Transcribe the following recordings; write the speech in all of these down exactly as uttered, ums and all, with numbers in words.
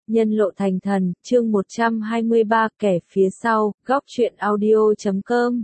Nhân lộ thành thần, chương một trăm hai mươi ba, kẻ phía sau, góc truyện audio chấm com.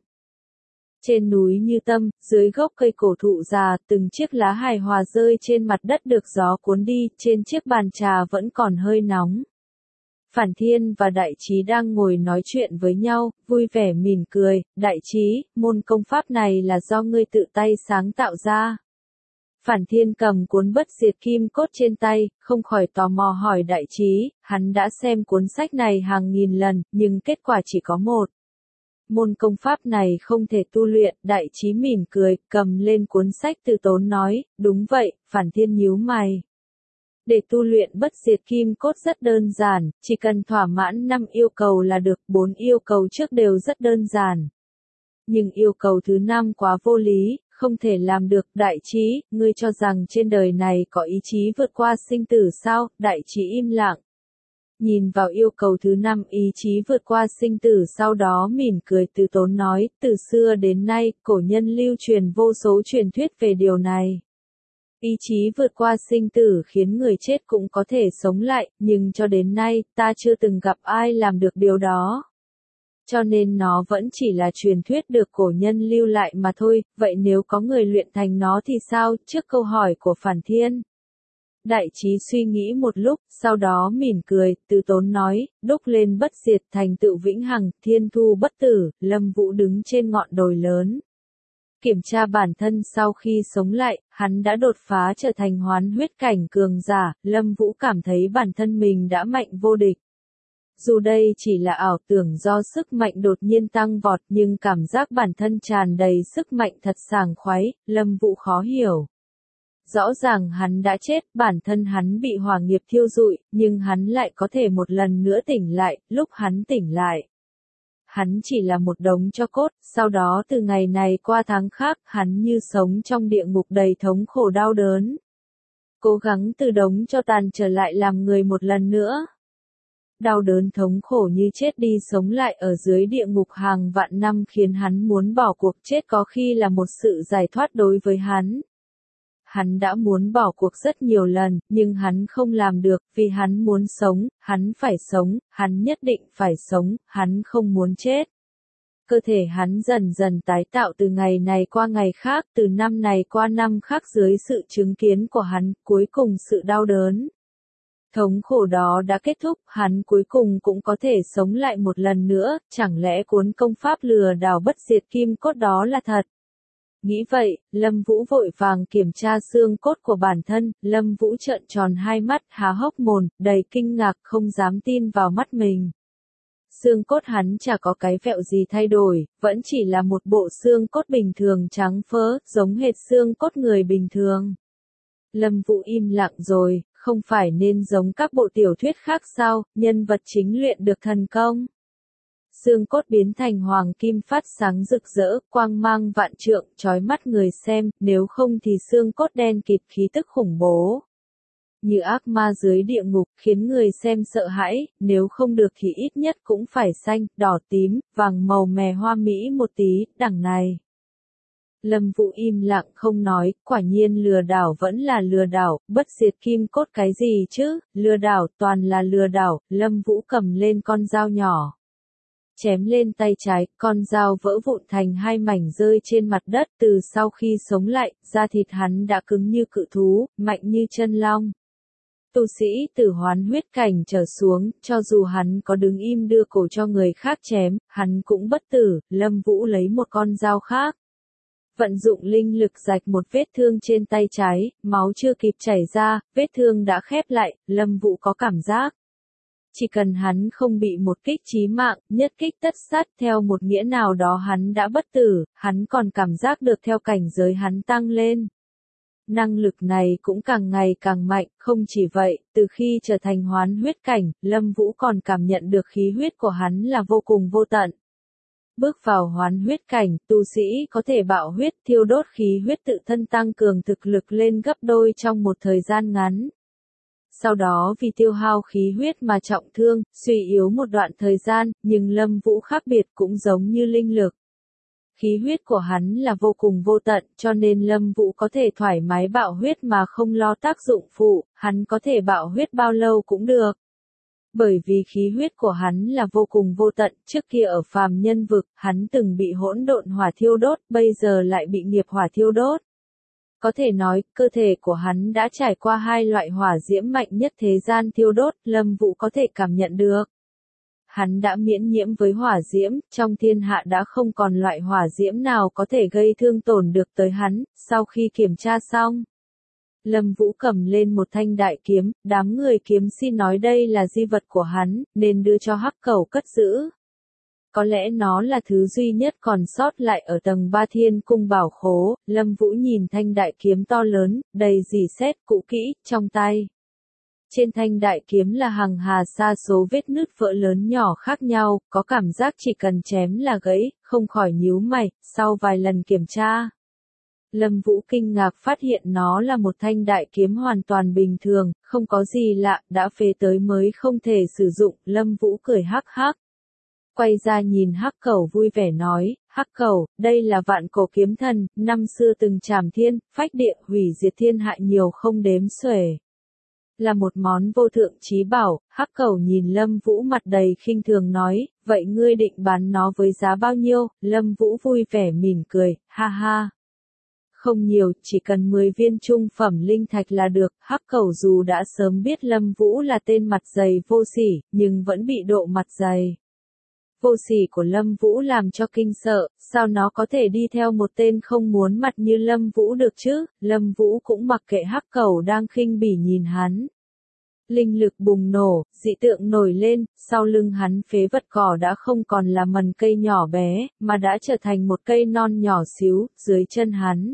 Trên núi Như Tâm, dưới gốc cây cổ thụ già, từng chiếc lá hài hòa rơi trên mặt đất được gió cuốn đi, trên chiếc bàn trà vẫn còn hơi nóng. Phản Thiên và Đại Trí đang ngồi nói chuyện với nhau, vui vẻ mỉm cười. Đại Trí, môn công pháp này là do ngươi tự tay sáng tạo ra. Phản Thiên cầm cuốn Bất Diệt Kim Cốt trên tay, không khỏi tò mò hỏi Đại Trí. Hắn đã xem cuốn sách này hàng nghìn lần, nhưng kết quả chỉ có một. Môn công pháp này không thể tu luyện. Đại Trí mỉm cười, cầm lên cuốn sách từ tốn nói. Đúng vậy. Phản Thiên nhíu mày. Để tu luyện Bất Diệt Kim Cốt rất đơn giản, chỉ cần thỏa mãn năm yêu cầu là được. Bốn yêu cầu trước đều rất đơn giản. Nhưng yêu cầu thứ năm quá vô lý, không thể làm được. Đại Trí, ngươi cho rằng trên đời này có ý chí vượt qua sinh tử sao? Đại Trí im lặng. Nhìn vào yêu cầu thứ năm, ý chí vượt qua sinh tử, sau đó mỉm cười từ tốn nói, từ xưa đến nay, cổ nhân lưu truyền vô số truyền thuyết về điều này. Ý chí vượt qua sinh tử khiến người chết cũng có thể sống lại, nhưng cho đến nay, ta chưa từng gặp ai làm được điều đó. Cho nên nó vẫn chỉ là truyền thuyết được cổ nhân lưu lại mà thôi. Vậy nếu có người luyện thành nó thì sao? Trước câu hỏi của Phản Thiên, Đại Trí suy nghĩ một lúc, sau đó mỉm cười, từ tốn nói, đúc lên bất diệt thành tựu vĩnh hằng, thiên thu bất tử. Lâm Vũ đứng trên ngọn đồi lớn. Kiểm tra bản thân sau khi sống lại, hắn đã đột phá trở thành hoán huyết cảnh cường giả. Lâm Vũ cảm thấy bản thân mình đã mạnh vô địch. Dù đây chỉ là ảo tưởng do sức mạnh đột nhiên tăng vọt, nhưng cảm giác bản thân tràn đầy sức mạnh thật sảng khoái. Lâm Vũ khó hiểu. Rõ ràng hắn đã chết, bản thân hắn bị hỏa nghiệp thiêu rụi, nhưng hắn lại có thể một lần nữa tỉnh lại. Lúc hắn tỉnh lại, hắn chỉ là một đống tro cốt. Sau đó từ ngày này qua tháng khác, hắn như sống trong địa ngục đầy thống khổ đau đớn. Cố gắng từ đống tro tàn trở lại làm người một lần nữa. Đau đớn thống khổ như chết đi sống lại ở dưới địa ngục hàng vạn năm khiến hắn muốn bỏ cuộc. Chết có khi là một sự giải thoát đối với hắn. Hắn đã muốn bỏ cuộc rất nhiều lần, nhưng hắn không làm được, vì hắn muốn sống, hắn phải sống, hắn nhất định phải sống, hắn không muốn chết. Cơ thể hắn dần dần tái tạo từ ngày này qua ngày khác, từ năm này qua năm khác dưới sự chứng kiến của hắn, cuối cùng sự đau đớn. Thống khổ đó đã kết thúc, hắn cuối cùng cũng có thể sống lại một lần nữa. Chẳng lẽ cuốn công pháp lừa đảo Bất Diệt Kim Cốt đó là thật? Nghĩ vậy, Lâm Vũ vội vàng kiểm tra xương cốt của bản thân. Lâm Vũ trợn tròn hai mắt, há hốc mồm, đầy kinh ngạc, không dám tin vào mắt mình. Xương cốt hắn chả có cái vẹo gì thay đổi, vẫn chỉ là một bộ xương cốt bình thường trắng phớ, giống hệt xương cốt người bình thường. Lâm Vũ im lặng rồi, không phải nên giống các bộ tiểu thuyết khác sao, nhân vật chính luyện được thần công. Xương cốt biến thành hoàng kim phát sáng rực rỡ, quang mang vạn trượng, chói mắt người xem, nếu không thì xương cốt đen kịt khí tức khủng bố. Như ác ma dưới địa ngục, khiến người xem sợ hãi, nếu không được thì ít nhất cũng phải xanh, đỏ tím, vàng màu mè hoa mỹ một tí, đằng này. Lâm Vũ im lặng không nói, quả nhiên lừa đảo vẫn là lừa đảo, Bất Diệt Kim Cốt cái gì chứ, lừa đảo toàn là lừa đảo. Lâm Vũ cầm lên con dao nhỏ. Chém lên tay trái, con dao vỡ vụn thành hai mảnh rơi trên mặt đất. Từ sau khi sống lại, da thịt hắn đã cứng như cự thú, mạnh như chân long. Tu sĩ từ hoán huyết cảnh trở xuống, cho dù hắn có đứng im đưa cổ cho người khác chém, hắn cũng bất tử. Lâm Vũ lấy một con dao khác. Vận dụng linh lực rạch một vết thương trên tay trái, máu chưa kịp chảy ra, vết thương đã khép lại. Lâm Vũ có cảm giác, chỉ cần hắn không bị một kích chí mạng, nhất kích tất sát, theo một nghĩa nào đó hắn đã bất tử. Hắn còn cảm giác được theo cảnh giới hắn tăng lên, năng lực này cũng càng ngày càng mạnh. Không chỉ vậy, từ khi trở thành hoán huyết cảnh, Lâm Vũ còn cảm nhận được khí huyết của hắn là vô cùng vô tận. Bước vào hoán huyết cảnh, tu sĩ có thể bạo huyết, thiêu đốt khí huyết tự thân, tăng cường thực lực lên gấp đôi trong một thời gian ngắn. Sau đó vì tiêu hao khí huyết mà trọng thương, suy yếu một đoạn thời gian, nhưng Lâm Vũ khác biệt, cũng giống như linh lực. Khí huyết của hắn là vô cùng vô tận, cho nên Lâm Vũ có thể thoải mái bạo huyết mà không lo tác dụng phụ, hắn có thể bạo huyết bao lâu cũng được. Bởi vì khí huyết của hắn là vô cùng vô tận, trước kia ở phàm nhân vực, hắn từng bị hỗn độn hỏa thiêu đốt, bây giờ lại bị nghiệp hỏa thiêu đốt. Có thể nói, cơ thể của hắn đã trải qua hai loại hỏa diễm mạnh nhất thế gian thiêu đốt, Lâm Vũ có thể cảm nhận được. Hắn đã miễn nhiễm với hỏa diễm, trong thiên hạ đã không còn loại hỏa diễm nào có thể gây thương tổn được tới hắn, sau khi kiểm tra xong. Lâm Vũ cầm lên một thanh đại kiếm, đám người kiếm si nói đây là di vật của hắn, nên đưa cho Hắc Cẩu cất giữ. Có lẽ nó là thứ duy nhất còn sót lại ở tầng ba thiên cung bảo khố, Lâm Vũ nhìn thanh đại kiếm to lớn, đầy rỉ sét cũ kỹ, trong tay. Trên thanh đại kiếm là hàng hà sa số vết nứt vỡ lớn nhỏ khác nhau, có cảm giác chỉ cần chém là gãy, không khỏi nhíu mày, sau vài lần kiểm tra. Lâm Vũ kinh ngạc phát hiện nó là một thanh đại kiếm hoàn toàn bình thường, không có gì lạ, đã phế tới mới không thể sử dụng, Lâm Vũ cười hắc hắc. Quay ra nhìn Hắc Cẩu vui vẻ nói, Hắc Cẩu, đây là vạn cổ kiếm thần, năm xưa từng trảm thiên, phách địa, hủy diệt thiên hại nhiều không đếm xuể. Là một món vô thượng chí bảo, Hắc Cẩu nhìn Lâm Vũ mặt đầy khinh thường nói, vậy ngươi định bán nó với giá bao nhiêu, Lâm Vũ vui vẻ mỉm cười, ha ha. Không nhiều, chỉ cần mười viên trung phẩm linh thạch là được, Hắc Cẩu dù đã sớm biết Lâm Vũ là tên mặt dày vô sỉ, nhưng vẫn bị độ mặt dày. Vô sỉ của Lâm Vũ làm cho kinh sợ, sao nó có thể đi theo một tên không muốn mặt như Lâm Vũ được chứ, Lâm Vũ cũng mặc kệ Hắc Cẩu đang khinh bỉ nhìn hắn. Linh lực bùng nổ, dị tượng nổi lên, sau lưng hắn phế vật cỏ đã không còn là mần cây nhỏ bé, mà đã trở thành một cây non nhỏ xíu, dưới chân hắn.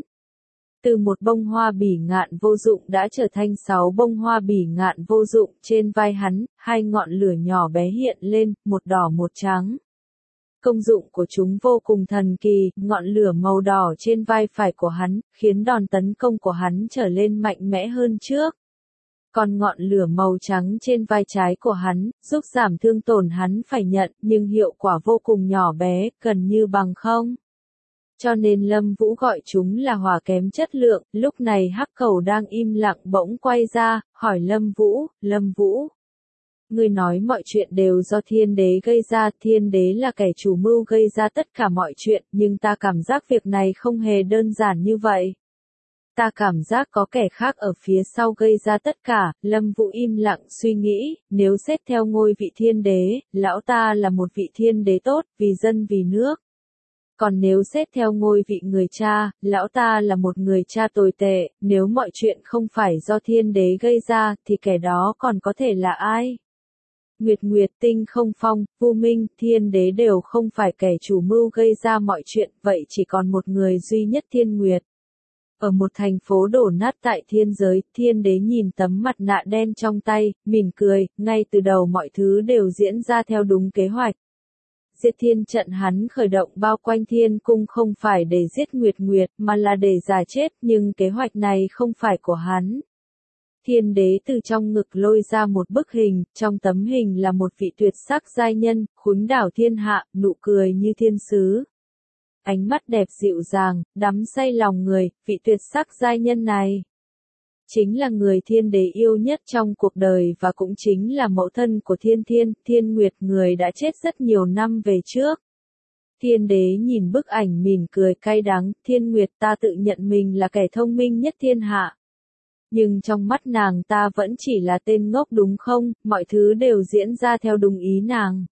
Từ một bông hoa bỉ ngạn vô dụng đã trở thành sáu bông hoa bỉ ngạn vô dụng, trên vai hắn, hai ngọn lửa nhỏ bé hiện lên, một đỏ một trắng. Công dụng của chúng vô cùng thần kỳ, ngọn lửa màu đỏ trên vai phải của hắn, khiến đòn tấn công của hắn trở lên mạnh mẽ hơn trước. Còn ngọn lửa màu trắng trên vai trái của hắn, giúp giảm thương tổn hắn phải nhận, nhưng hiệu quả vô cùng nhỏ bé, gần như bằng không. Cho nên Lâm Vũ gọi chúng là hỏa kém chất lượng, lúc này Hắc Cẩu đang im lặng bỗng quay ra, hỏi Lâm Vũ, Lâm Vũ. Ngươi nói mọi chuyện đều do thiên đế gây ra, thiên đế là kẻ chủ mưu gây ra tất cả mọi chuyện, nhưng ta cảm giác việc này không hề đơn giản như vậy. Ta cảm giác có kẻ khác ở phía sau gây ra tất cả, Lâm Vũ im lặng suy nghĩ, nếu xét theo ngôi vị thiên đế, lão ta là một vị thiên đế tốt, vì dân vì nước. Còn nếu xét theo ngôi vị người cha, lão ta là một người cha tồi tệ, nếu mọi chuyện không phải do thiên đế gây ra, thì kẻ đó còn có thể là ai? Nguyệt Nguyệt Tinh không phong, Vu Minh, thiên đế đều không phải kẻ chủ mưu gây ra mọi chuyện, vậy chỉ còn một người duy nhất Thiên Nguyệt. Ở một thành phố đổ nát tại thiên giới, thiên đế nhìn tấm mặt nạ đen trong tay, mỉm cười, ngay từ đầu mọi thứ đều diễn ra theo đúng kế hoạch. Diệt thiên trận hắn khởi động bao quanh thiên cung không phải để giết Nguyệt Nguyệt mà là để giả chết, nhưng kế hoạch này không phải của hắn. Thiên đế từ trong ngực lôi ra một bức hình, trong tấm hình là một vị tuyệt sắc giai nhân, khuếch đảo thiên hạ, nụ cười như thiên sứ. Ánh mắt đẹp dịu dàng, đắm say lòng người, vị tuyệt sắc giai nhân này chính là người thiên đế yêu nhất trong cuộc đời và cũng chính là mẫu thân của thiên thiên, Thiên Nguyệt, người đã chết rất nhiều năm về trước. Thiên đế nhìn bức ảnh mỉm cười cay đắng, Thiên Nguyệt, ta tự nhận mình là kẻ thông minh nhất thiên hạ. Nhưng trong mắt nàng ta vẫn chỉ là tên ngốc đúng không, mọi thứ đều diễn ra theo đúng ý nàng.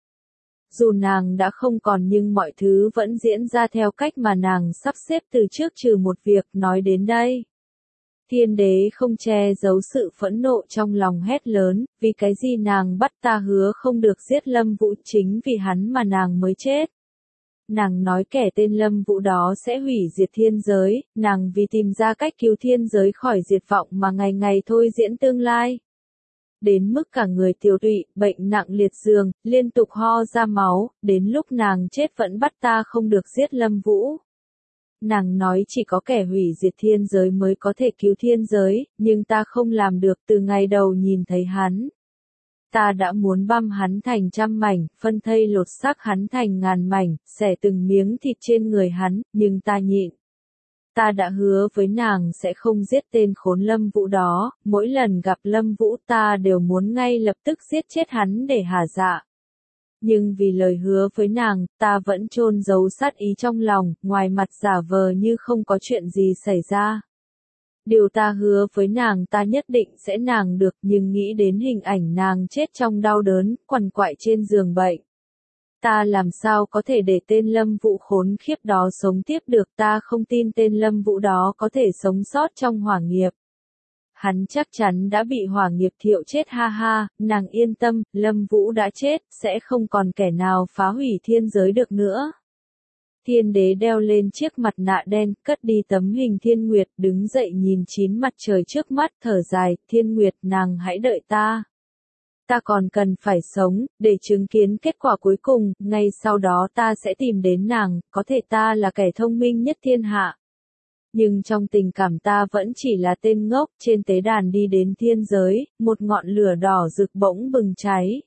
Dù nàng đã không còn nhưng mọi thứ vẫn diễn ra theo cách mà nàng sắp xếp từ trước trừ một việc, nói đến đây. Thiên đế không che giấu sự phẫn nộ trong lòng hét lớn, vì cái gì nàng bắt ta hứa không được giết Lâm Vũ, chính vì hắn mà nàng mới chết. Nàng nói kẻ tên Lâm Vũ đó sẽ hủy diệt thiên giới, nàng vì tìm ra cách cứu thiên giới khỏi diệt vọng mà ngày ngày thôi diễn tương lai. Đến mức cả người tiêu tụy, bệnh nặng liệt giường, liên tục ho ra máu, đến lúc nàng chết vẫn bắt ta không được giết Lâm Vũ. Nàng nói chỉ có kẻ hủy diệt thiên giới mới có thể cứu thiên giới, nhưng ta không làm được từ ngày đầu nhìn thấy hắn. Ta đã muốn băm hắn thành trăm mảnh, phân thây lột xác hắn thành ngàn mảnh, xẻ từng miếng thịt trên người hắn, nhưng ta nhịn. Ta đã hứa với nàng sẽ không giết tên khốn Lâm Vũ đó, mỗi lần gặp Lâm Vũ ta đều muốn ngay lập tức giết chết hắn để hả dạ. Nhưng vì lời hứa với nàng, ta vẫn chôn giấu sát ý trong lòng, ngoài mặt giả vờ như không có chuyện gì xảy ra. Điều ta hứa với nàng ta nhất định sẽ nàng được, nhưng nghĩ đến hình ảnh nàng chết trong đau đớn, quằn quại trên giường bệnh. Ta làm sao có thể để tên Lâm Vũ khốn khiếp đó sống tiếp được, ta không tin tên Lâm Vũ đó có thể sống sót trong hỏa nghiệp. Hắn chắc chắn đã bị hỏa nghiệp thiêu chết ha ha, nàng yên tâm, Lâm Vũ đã chết, sẽ không còn kẻ nào phá hủy thiên giới được nữa. Thiên đế đeo lên chiếc mặt nạ đen, cất đi tấm hình Thiên Nguyệt, đứng dậy nhìn chín mặt trời trước mắt, thở dài, Thiên Nguyệt nàng hãy đợi ta. Ta còn cần phải sống, để chứng kiến kết quả cuối cùng, ngay sau đó ta sẽ tìm đến nàng, có thể ta là kẻ thông minh nhất thiên hạ. Nhưng trong tình cảm ta vẫn chỉ là tên ngốc, trên tế đàn đi đến thiên giới, một ngọn lửa đỏ rực bỗng bừng cháy.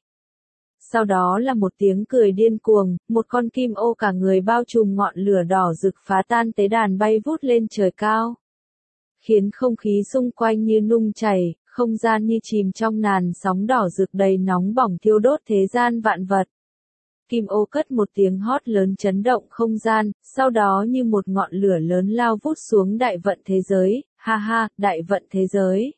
Sau đó là một tiếng cười điên cuồng, một con kim ô cả người bao trùm ngọn lửa đỏ rực phá tan tế đàn bay vút lên trời cao. Khiến không khí xung quanh như nung chảy, không gian như chìm trong làn sóng đỏ rực đầy nóng bỏng thiêu đốt thế gian vạn vật. Kim ô cất một tiếng hót lớn chấn động không gian, sau đó như một ngọn lửa lớn lao vút xuống đại vận thế giới, ha ha, đại vận thế giới.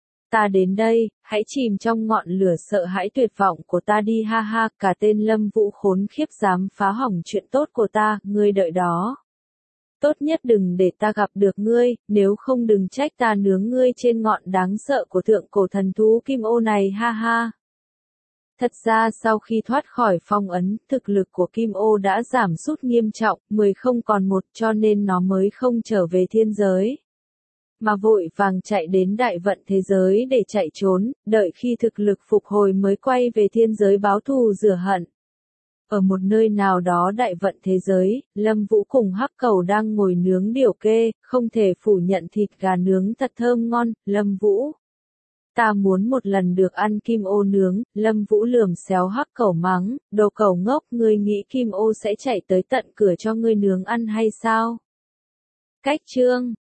Ta đến đây, hãy chìm trong ngọn lửa sợ hãi tuyệt vọng của ta đi ha ha, cả tên Lâm Vũ khốn khiếp dám phá hỏng chuyện tốt của ta, ngươi đợi đó. Tốt nhất đừng để ta gặp được ngươi, nếu không đừng trách ta nướng ngươi trên ngọn đáng sợ của thượng cổ thần thú kim ô này ha ha. Thật ra sau khi thoát khỏi phong ấn, thực lực của kim ô đã giảm sút nghiêm trọng, mười không còn một cho nên nó mới không trở về thiên giới. Mà vội vàng chạy đến đại vận thế giới để chạy trốn, đợi khi thực lực phục hồi mới quay về thiên giới báo thù rửa hận. Ở một nơi nào đó đại vận thế giới, Lâm Vũ cùng Hắc Cẩu đang ngồi nướng điểu kê, không thể phủ nhận thịt gà nướng thật thơm ngon, Lâm Vũ. Ta muốn một lần được ăn kim ô nướng, Lâm Vũ lườm xéo Hắc Cẩu mắng, đồ cẩu ngốc, ngươi nghĩ kim ô sẽ chạy tới tận cửa cho ngươi nướng ăn hay sao? Cách chương